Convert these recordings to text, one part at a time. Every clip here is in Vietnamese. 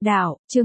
Đạo, chương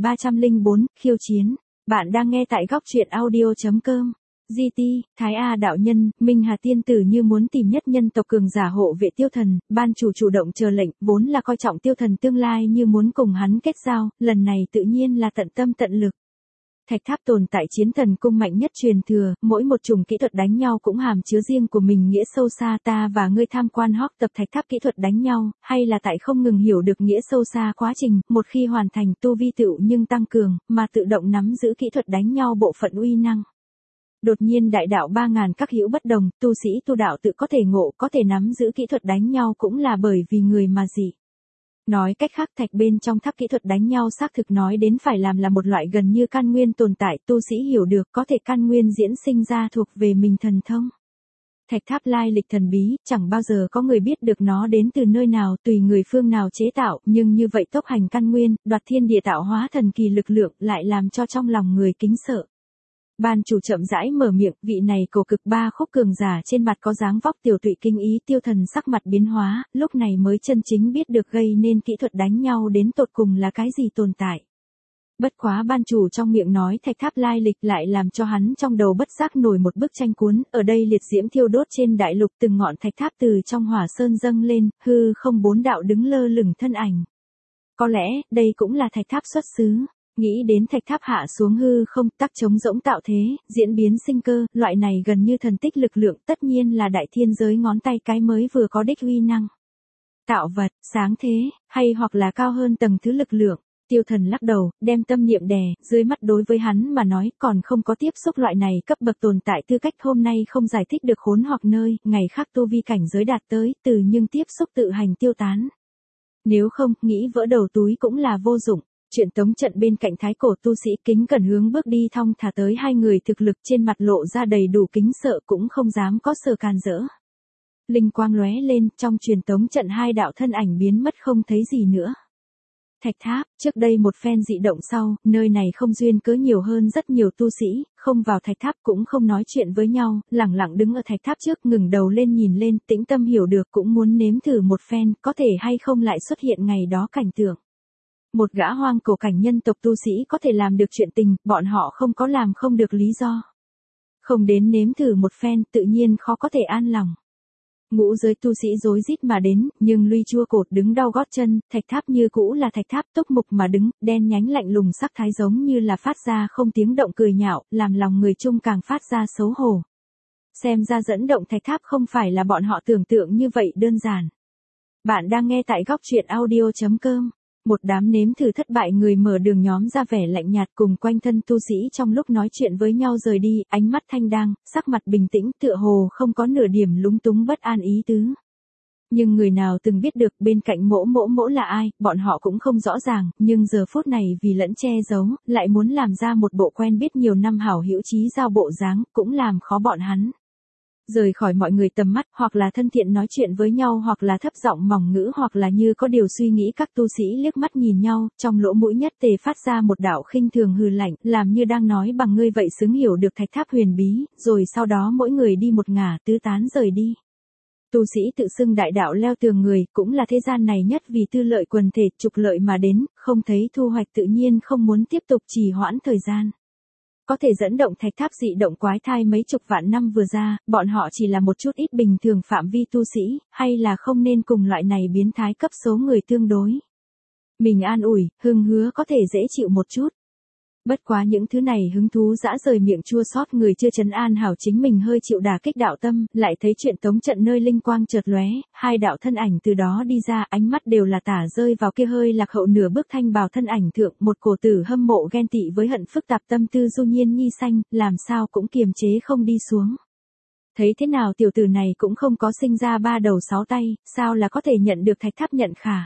1304, khiêu chiến. Bạn đang nghe tại góc truyện audio.com. GT, Thái A đạo nhân, Minh Hà tiên tử như muốn tìm nhất nhân tộc cường giả hộ vệ tiêu thần, ban chủ chủ động chờ lệnh, vốn là coi trọng tiêu thần tương lai như muốn cùng hắn kết giao, lần này tự nhiên là tận tâm tận lực. Thạch tháp tồn tại chiến thần cung mạnh nhất truyền thừa, mỗi một chủng kỹ thuật đánh nhau cũng hàm chứa riêng của mình nghĩa sâu xa. Ta và ngươi tham quan học tập thạch tháp kỹ thuật đánh nhau, hay là tại không ngừng hiểu được nghĩa sâu xa quá trình, một khi hoàn thành tu vi tựu nhưng tăng cường, mà tự động nắm giữ kỹ thuật đánh nhau bộ phận uy năng. Đột nhiên đại đạo 3000 các hữu bất đồng, tu sĩ tu đạo tự có thể ngộ, có thể nắm giữ kỹ thuật đánh nhau cũng là bởi vì người mà dị. Nói cách khác, thạch bên trong tháp kỹ thuật đánh nhau xác thực nói đến phải làm là một loại gần như căn nguyên tồn tại, tu sĩ hiểu được có thể căn nguyên diễn sinh ra thuộc về mình thần thông. Thạch tháp lai lịch thần bí, chẳng bao giờ có người biết được nó đến từ nơi nào, tùy người phương nào chế tạo, nhưng như vậy tốc hành căn nguyên, đoạt thiên địa tạo hóa thần kỳ lực lượng lại làm cho trong lòng người kính sợ. Ban chủ chậm rãi mở miệng, vị này cổ cực ba khúc cường giả trên mặt có dáng vóc tiểu tụy kinh ý, tiêu thần sắc mặt biến hóa, lúc này mới chân chính biết được gây nên kỹ thuật đánh nhau đến tột cùng là cái gì tồn tại. Bất quá ban chủ trong miệng nói thạch tháp lai lịch lại làm cho hắn trong đầu bất giác nổi một bức tranh cuốn, ở đây liệt diễm thiêu đốt trên đại lục, từng ngọn thạch tháp từ trong hỏa sơn dâng lên, hư không bốn đạo đứng lơ lửng thân ảnh. Có lẽ, đây cũng là thạch tháp xuất xứ. Nghĩ đến thạch tháp hạ xuống hư không, tắc trống rỗng tạo thế, diễn biến sinh cơ, loại này gần như thần tích lực lượng, tất nhiên là đại thiên giới ngón tay cái mới vừa có đích uy năng. Tạo vật, sáng thế, hay hoặc là cao hơn tầng thứ lực lượng. Tiêu thần lắc đầu, đem tâm niệm đè, dưới mắt đối với hắn mà nói, còn không có tiếp xúc loại này cấp bậc tồn tại, tư cách hôm nay không giải thích được khốn hoặc nơi, ngày khác tu vi cảnh giới đạt tới, từ nhưng tiếp xúc tự hành tiêu tán. Nếu không, nghĩ vỡ đầu túi cũng là vô dụng. Chuyện tống trận bên cạnh thái cổ tu sĩ kính cẩn hướng bước đi thong thả tới, hai người thực lực trên mặt lộ ra đầy đủ kính sợ, cũng không dám có sờ càn rỡ. Linh quang lóe lên, trong truyền tống trận hai đạo thân ảnh biến mất không thấy gì nữa. Thạch tháp, trước đây một phen dị động sau, nơi này không duyên cớ nhiều hơn rất nhiều tu sĩ, không vào thạch tháp cũng không nói chuyện với nhau, lẳng lặng đứng ở thạch tháp trước, ngừng đầu lên nhìn lên, tĩnh tâm hiểu được, cũng muốn nếm thử một phen, có thể hay không lại xuất hiện ngày đó cảnh tượng. Một gã hoang cổ cảnh nhân tộc tu sĩ có thể làm được chuyện tình, bọn họ không có làm không được lý do. Không đến nếm thử một phen, tự nhiên khó có thể an lòng. Ngũ giới tu sĩ rối rít mà đến, nhưng Luy Chua cột đứng đau gót chân, thạch tháp như cũ là thạch tháp, túc mục mà đứng, đen nhánh lạnh lùng sắc thái giống như là phát ra không tiếng động cười nhạo, làm lòng người chung càng phát ra xấu hổ. Xem ra dẫn động thạch tháp không phải là bọn họ tưởng tượng như vậy đơn giản. Bạn đang nghe tại góc truyện audio.com. Một đám nếm thử thất bại người mở đường nhóm ra vẻ lạnh nhạt, cùng quanh thân tu sĩ trong lúc nói chuyện với nhau rời đi, ánh mắt thanh đang, sắc mặt bình tĩnh, tựa hồ không có nửa điểm lúng túng bất an ý tứ. Nhưng người nào từng biết được bên cạnh mỗ là ai, bọn họ cũng không rõ ràng, nhưng giờ phút này vì lẫn che giấu, lại muốn làm ra một bộ quen biết nhiều năm hảo hữu chí giao bộ dáng, cũng làm khó bọn hắn. Rời khỏi mọi người tầm mắt, hoặc là thân thiện nói chuyện với nhau, hoặc là thấp giọng mỏng ngữ, hoặc là như có điều suy nghĩ. Các tu sĩ liếc mắt nhìn nhau, trong lỗ mũi nhất tề phát ra một đạo khinh thường hừ lạnh, làm như đang nói bằng ngươi vậy xứng hiểu được thạch tháp huyền bí, rồi sau đó mỗi người đi một ngả tứ tán rời đi. Tu sĩ tự xưng đại đạo leo tường người, cũng là thế gian này nhất vì tư lợi quần thể, trục lợi mà đến, không thấy thu hoạch tự nhiên không muốn tiếp tục trì hoãn thời gian. Có thể dẫn động thạch tháp dị động quái thai mấy chục vạn năm vừa ra, bọn họ chỉ là một chút ít bình thường phạm vi tu sĩ, hay là không nên cùng loại này biến thái cấp số người tương đối. Mình an ủi, hưng hứa có thể dễ chịu một chút. Bất quá những thứ này hứng thú dã rời miệng chua xót, người chưa trấn an hảo chính mình hơi chịu đả kích đạo tâm, lại thấy chuyện tống trận nơi linh quang chợt lóe, hai đạo thân ảnh từ đó đi ra, ánh mắt đều là tả rơi vào kia hơi lạc hậu nửa bước thanh bào thân ảnh thượng, một cổ tử hâm mộ ghen tị với hận phức tạp tâm tư du nhiên nhi xanh, làm sao cũng kiềm chế không đi xuống. Thấy thế nào tiểu tử này cũng không có sinh ra ba đầu sáu tay, sao là có thể nhận được thạch tháp nhận khả.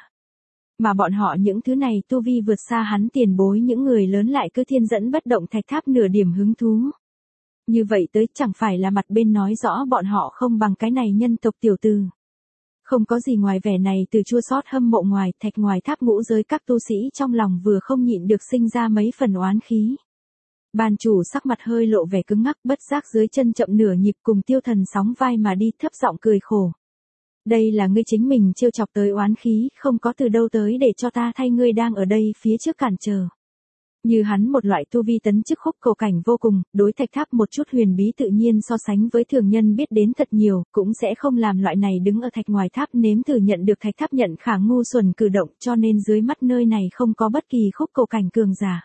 Mà bọn họ những thứ này tu vi vượt xa hắn tiền bối, những người lớn lại cứ thiên dẫn bất động thạch tháp nửa điểm hứng thú. Như vậy tới chẳng phải là mặt bên nói rõ bọn họ không bằng cái này nhân tộc tiểu tử. Không có gì ngoài vẻ này từ chua xót hâm mộ ngoài thạch ngoài tháp ngũ giới, các tu sĩ trong lòng vừa không nhịn được sinh ra mấy phần oán khí. Ban chủ sắc mặt hơi lộ vẻ cứng ngắc, bất giác dưới chân chậm nửa nhịp, cùng tiêu thần sóng vai mà đi, thấp giọng cười khổ. Đây là ngươi chính mình trêu chọc tới oán khí, không có từ đâu tới để cho ta thay ngươi đang ở đây phía trước cản trở. Như hắn một loại tu vi tấn chức khúc cầu cảnh vô cùng, đối thạch tháp một chút huyền bí tự nhiên so sánh với thường nhân biết đến thật nhiều, cũng sẽ không làm loại này đứng ở thạch ngoài tháp nếm thử nhận được thạch tháp nhận khả ngu xuẩn cử động, cho nên dưới mắt nơi này không có bất kỳ khúc cầu cảnh cường giả.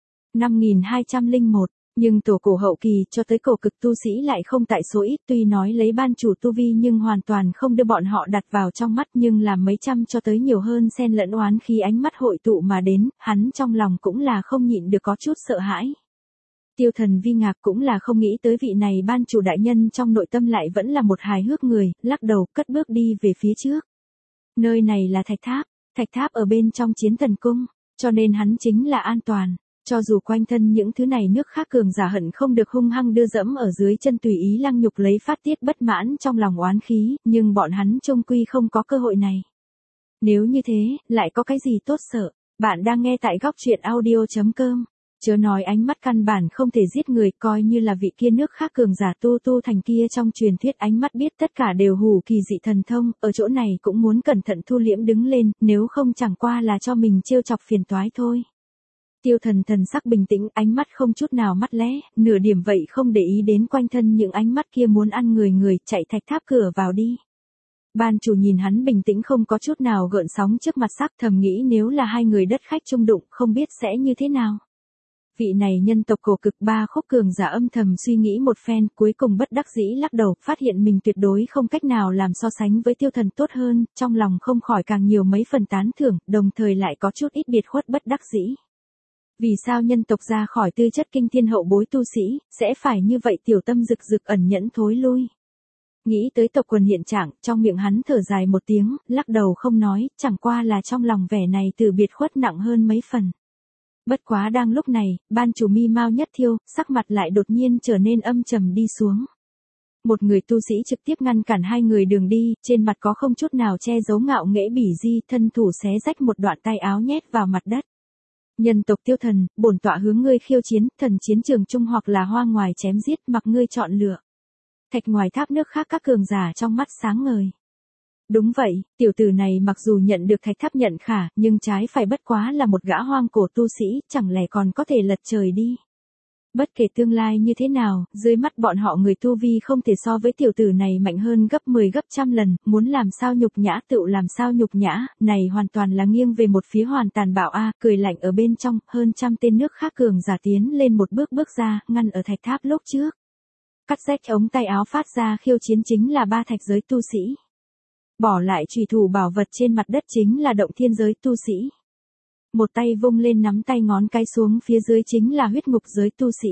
5201, nhưng tổ cổ hậu kỳ cho tới cổ cực tu sĩ lại không tại số ít, tuy nói lấy ban chủ tu vi nhưng hoàn toàn không đưa bọn họ đặt vào trong mắt, nhưng làm mấy trăm cho tới nhiều hơn xen lẫn oán khi ánh mắt hội tụ mà đến, hắn trong lòng cũng là không nhịn được có chút sợ hãi. Tiêu Thần vi ngạc cũng là không nghĩ tới vị này ban chủ đại nhân trong nội tâm lại vẫn là một hài hước người, lắc đầu cất bước đi về phía trước. Nơi này là thạch tháp ở bên trong Chiến Thần Cung, cho nên hắn chính là an toàn. Cho dù quanh thân những thứ này nước khác cường giả hận không được hung hăng đưa dẫm ở dưới chân tùy ý lăng nhục lấy phát tiết bất mãn trong lòng oán khí, nhưng bọn hắn chung quy không có cơ hội này. Nếu như thế, lại có cái gì tốt sợ? Bạn đang nghe tại góc truyện audio.com. Chớ nói ánh mắt căn bản không thể giết người, coi như là vị kia nước khác cường giả tu thành kia trong truyền thuyết ánh mắt biết tất cả đều hủ kỳ dị thần thông, ở chỗ này cũng muốn cẩn thận thu liễm đứng lên, nếu không chẳng qua là cho mình trêu chọc phiền toái thôi. Tiêu Thần thần sắc bình tĩnh, ánh mắt không chút nào mắt lẽ, nửa điểm vậy không để ý đến quanh thân những ánh mắt kia muốn ăn người, chạy thạch tháp cửa vào đi. Ban chủ nhìn hắn bình tĩnh không có chút nào gợn sóng trước mặt sắc, thầm nghĩ nếu là hai người đất khách chung đụng không biết sẽ như thế nào. Vị này nhân tộc cổ cực ba khúc cường giả âm thầm suy nghĩ một phen, cuối cùng bất đắc dĩ lắc đầu, phát hiện mình tuyệt đối không cách nào làm so sánh với Tiêu Thần tốt hơn, trong lòng không khỏi càng nhiều mấy phần tán thưởng, đồng thời lại có chút ít biệt khuất bất đắc dĩ. Vì sao nhân tộc ra khỏi tư chất kinh thiên hậu bối tu sĩ, sẽ phải như vậy tiểu tâm rực rực ẩn nhẫn thối lui. Nghĩ tới tộc quần hiện trạng, trong miệng hắn thở dài một tiếng, lắc đầu không nói, chẳng qua là trong lòng vẻ này từ biệt khuất nặng hơn mấy phần. Bất quá đang lúc này, ban chủ mi mau nhất thiêu, sắc mặt lại đột nhiên trở nên âm trầm đi xuống. Một người tu sĩ trực tiếp ngăn cản hai người đường đi, trên mặt có không chút nào che giấu ngạo nghễ bỉ di, thân thủ xé rách một đoạn tay áo nhét vào mặt đất. Nhân tộc Tiêu Thần, bổn tọa hướng ngươi khiêu chiến, thần chiến trường chung hoặc là hoa ngoài chém giết, mặc ngươi chọn lựa. Thạch ngoài tháp nước khác các cường giả trong mắt sáng ngời. Đúng vậy, tiểu tử này mặc dù nhận được thạch tháp nhận khả, nhưng trái phải bất quá là một gã hoang cổ tu sĩ, chẳng lẽ còn có thể lật trời đi. Bất kể tương lai như thế nào, dưới mắt bọn họ người tu vi không thể so với tiểu tử này mạnh hơn gấp 10 gấp trăm lần, muốn làm sao nhục nhã tựu làm sao nhục nhã, này hoàn toàn là nghiêng về một phía hoàn tàn bạo a, cười lạnh ở bên trong, hơn trăm tên nước khác cường giả tiến lên một bước ra, ngăn ở thạch tháp lúc trước. Cắt rách ống tay áo phát ra khiêu chiến chính là ba thạch giới tu sĩ. Bỏ lại chùy thủ bảo vật trên mặt đất chính là động thiên giới tu sĩ. Một tay vung lên nắm tay ngón cái xuống phía dưới chính là huyết ngục giới tu sĩ.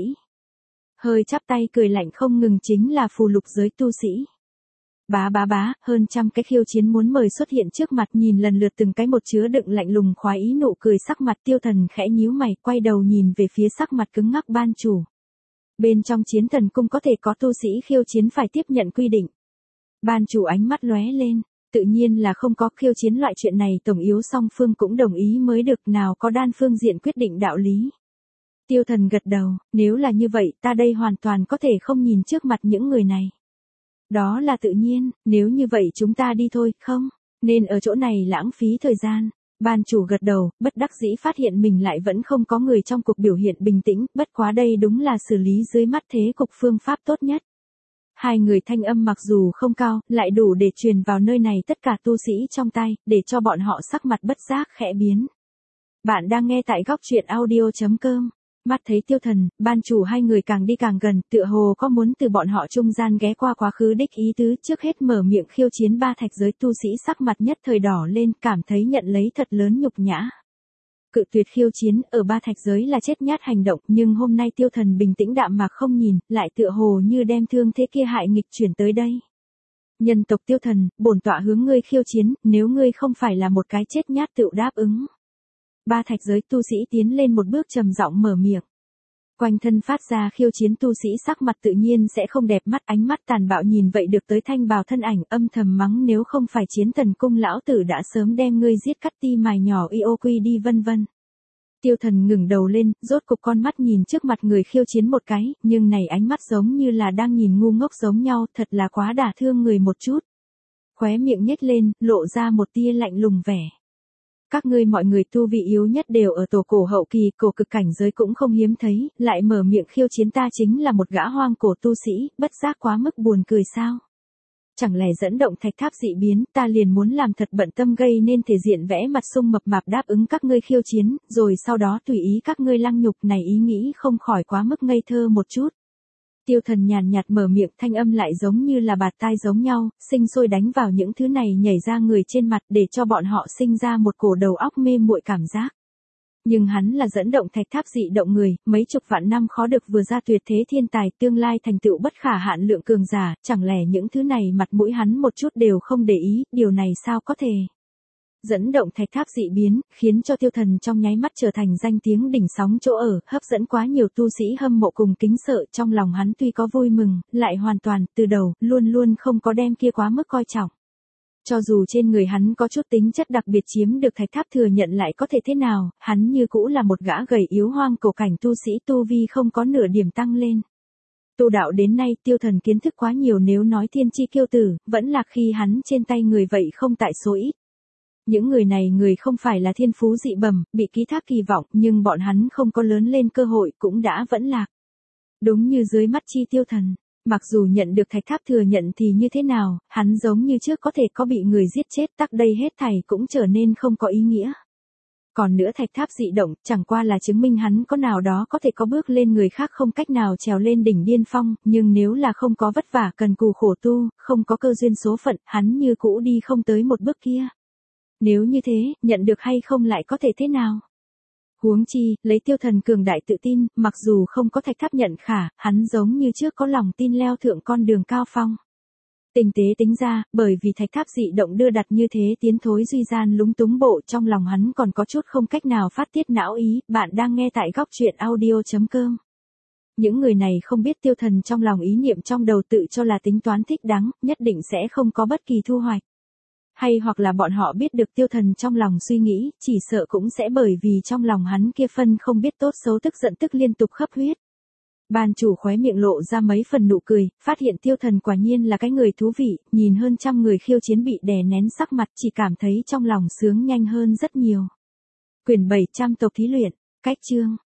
Hơi chắp tay cười lạnh không ngừng chính là phù lục giới tu sĩ. Bá, hơn trăm cái khiêu chiến muốn mời xuất hiện trước mặt, nhìn lần lượt từng cái một chứa đựng lạnh lùng khoái ý nụ cười, sắc mặt Tiêu Thần khẽ nhíu mày, quay đầu nhìn về phía sắc mặt cứng ngắc ban chủ. Bên trong Chiến Thần Cung có thể có tu sĩ khiêu chiến phải tiếp nhận quy định. Ban chủ ánh mắt lóe lên. Tự nhiên là không có, khiêu chiến loại chuyện này tổng yếu song phương cũng đồng ý mới được, nào có đan phương diện quyết định đạo lý. Tiêu Thần gật đầu, nếu là như vậy ta đây hoàn toàn có thể không nhìn trước mặt những người này. Đó là tự nhiên, nếu như vậy chúng ta đi thôi, không, nên ở chỗ này lãng phí thời gian. Ban chủ gật đầu, bất đắc dĩ phát hiện mình lại vẫn không có người trong cuộc biểu hiện bình tĩnh, bất quá đây đúng là xử lý dưới mắt thế cục phương pháp tốt nhất. Hai người thanh âm mặc dù không cao, lại đủ để truyền vào nơi này tất cả tu sĩ trong tay, để cho bọn họ sắc mặt bất giác khẽ biến. Bạn đang nghe tại góc truyện audio.com. Mắt thấy Tiêu Thần, ban chủ hai người càng đi càng gần, tựa hồ có muốn từ bọn họ trung gian ghé qua quá khứ đích ý tứ, trước hết mở miệng khiêu chiến ba thạch giới tu sĩ, sắc mặt nhất thời đỏ lên, cảm thấy nhận lấy thật lớn nhục nhã. Cự tuyệt khiêu chiến ở ba thạch giới là chết nhát hành động, nhưng hôm nay Tiêu Thần bình tĩnh đạm mạc không nhìn, lại tựa hồ như đem thương thế kia hại nghịch chuyển tới đây. Nhân tộc Tiêu Thần, bổn tọa hướng ngươi khiêu chiến, nếu ngươi không phải là một cái chết nhát tựu đáp ứng. Ba thạch giới tu sĩ tiến lên một bước trầm giọng mở miệng. Quanh thân phát ra khiêu chiến tu sĩ sắc mặt tự nhiên sẽ không đẹp mắt, ánh mắt tàn bạo nhìn vậy được tới thanh bào thân ảnh, âm thầm mắng nếu không phải Chiến Thần Cung lão tử đã sớm đem ngươi giết cắt ti mài nhỏ quy đi vân vân. Tiêu Thần ngừng đầu lên, rốt cục con mắt nhìn trước mặt người khiêu chiến một cái, nhưng này ánh mắt giống như là đang nhìn ngu ngốc giống nhau, thật là quá đả thương người một chút. Khóe miệng nhếch lên, lộ ra một tia lạnh lùng vẻ. Các ngươi mọi người tu vị yếu nhất đều ở tổ cổ hậu kỳ, cổ cực cảnh giới cũng không hiếm thấy, lại mở miệng khiêu chiến ta chính là một gã hoang cổ tu sĩ, bất giác quá mức buồn cười sao? Chẳng lẽ dẫn động thạch tháp dị biến, ta liền muốn làm thật bận tâm gây nên thể diện vẽ mặt sung mập mạp đáp ứng các ngươi khiêu chiến, rồi sau đó tùy ý các ngươi lăng nhục, này ý nghĩ không khỏi quá mức ngây thơ một chút. Tiêu Thần nhàn nhạt mở miệng, thanh âm lại giống như là bạt tai giống nhau, sinh sôi đánh vào những thứ này nhảy ra người trên mặt để cho bọn họ sinh ra một cổ đầu óc mê muội cảm giác. Nhưng hắn là dẫn động thạch tháp dị động người, mấy chục vạn năm khó được vừa ra tuyệt thế thiên tài, tương lai thành tựu bất khả hạn lượng cường giả, chẳng lẽ những thứ này mặt mũi hắn một chút đều không để ý, điều này sao có thể? Dẫn động thạch tháp dị biến, khiến cho Tiêu Thần trong nháy mắt trở thành danh tiếng đỉnh sóng chỗ ở, hấp dẫn quá nhiều tu sĩ hâm mộ cùng kính sợ, trong lòng hắn tuy có vui mừng, lại hoàn toàn, từ đầu, luôn luôn không có đem kia quá mức coi trọng. Cho dù trên người hắn có chút tính chất đặc biệt chiếm được thạch tháp thừa nhận lại có thể thế nào, hắn như cũ là một gã gầy yếu hoang cổ cảnh tu sĩ tu vi không có nửa điểm tăng lên. Tu đạo đến nay Tiêu Thần kiến thức quá nhiều, nếu nói thiên chi kiêu tử, vẫn là khi hắn trên tay người vậy không tại số ít. Những người này người không phải là thiên phú dị bẩm, bị ký thác kỳ vọng, nhưng bọn hắn không có lớn lên cơ hội cũng đã vẫn lạc. Đúng như dưới mắt chi Tiêu Thần, mặc dù nhận được thạch tháp thừa nhận thì như thế nào, hắn giống như trước có thể có bị người giết chết, tắc đây hết thảy cũng trở nên không có ý nghĩa. Còn nữa thạch tháp dị động, chẳng qua là chứng minh hắn có nào đó có thể có bước lên người khác không cách nào trèo lên đỉnh điên phong, nhưng nếu là không có vất vả cần cù khổ tu, không có cơ duyên số phận, hắn như cũ đi không tới một bước kia. Nếu như thế, nhận được hay không lại có thể thế nào? Huống chi, lấy Tiêu Thần cường đại tự tin, mặc dù không có thạch tháp nhận khả, hắn giống như trước có lòng tin leo thượng con đường cao phong. Tình tế tính ra, bởi vì thạch tháp dị động đưa đặt như thế tiến thối duy gian lúng túng bộ, trong lòng hắn còn có chút không cách nào phát tiết não ý. Bạn đang nghe tại góc truyện audio.com. Những người này không biết Tiêu Thần trong lòng ý niệm trong đầu tự cho là tính toán thích đáng, nhất định sẽ không có bất kỳ thu hoạch. Hay hoặc là bọn họ biết được Tiêu Thần trong lòng suy nghĩ, chỉ sợ cũng sẽ bởi vì trong lòng hắn kia phân không biết tốt xấu tức giận tức liên tục khắp huyết. Ban chủ khóe miệng lộ ra mấy phần nụ cười, phát hiện Tiêu Thần quả nhiên là cái người thú vị, nhìn hơn trăm người khiêu chiến bị đè nén sắc mặt, chỉ cảm thấy trong lòng sướng nhanh hơn rất nhiều. Quyển 700 tộc thí luyện, cách chương.